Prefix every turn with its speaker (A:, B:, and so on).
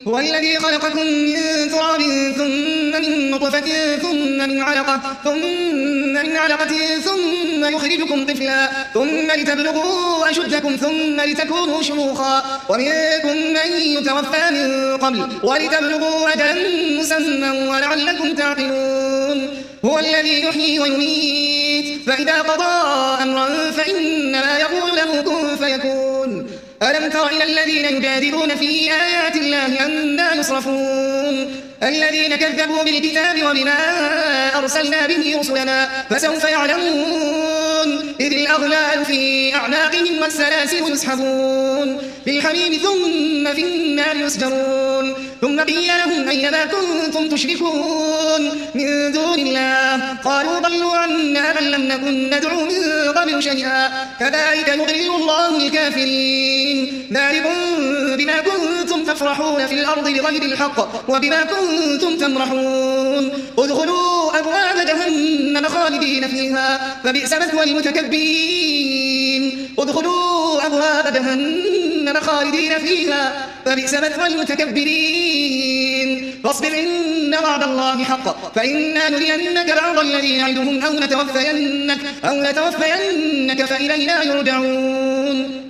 A: هو الذي خلقكم من تراب ثم من نطفة ثم من علقة ثم يخرجكم طفلا ثم لتبلغوا أشدكم ثم لتكونوا شيوخا ومنكم من يتوفى من قبل ولتبلغوا أجلا مسمى ولعلكم تعقلون. هو الذي يحيي ويميت فإذا قضى أمرا فإنما يقول له كن فيكون. ألم تر إلى الذين يجادلون في آيات الله أنى يصرفون الذين كذبوا بالكتاب وبما أرسلنا به رسلنا فسوف يعلمون إذ الأغلال في أعناقهم والسلاسل يسحبون في الحميم ثم في النار يسجرون ثم قيل لهم أين ما كنتم تشركون من دون الله قالوا ضلوا عنا بل لم نكن ندعو من قبل شيئا كذلك يضل الله الكافرين ذلكم بما كنتم تفرحون في الأرض بغير الحق وبما كنتم تمرحون ادخلوا أبواب جهنم خالدين فيها فبئس مثوى المتكبرين ادخلوا أبواب جهنم خالدين فيها فبئس مثوى المتكبرين فاصبر إن وعد الله حق فإنا نرينك بعض الذي نعدهم أو نتوفينك فإلينا يرجعون.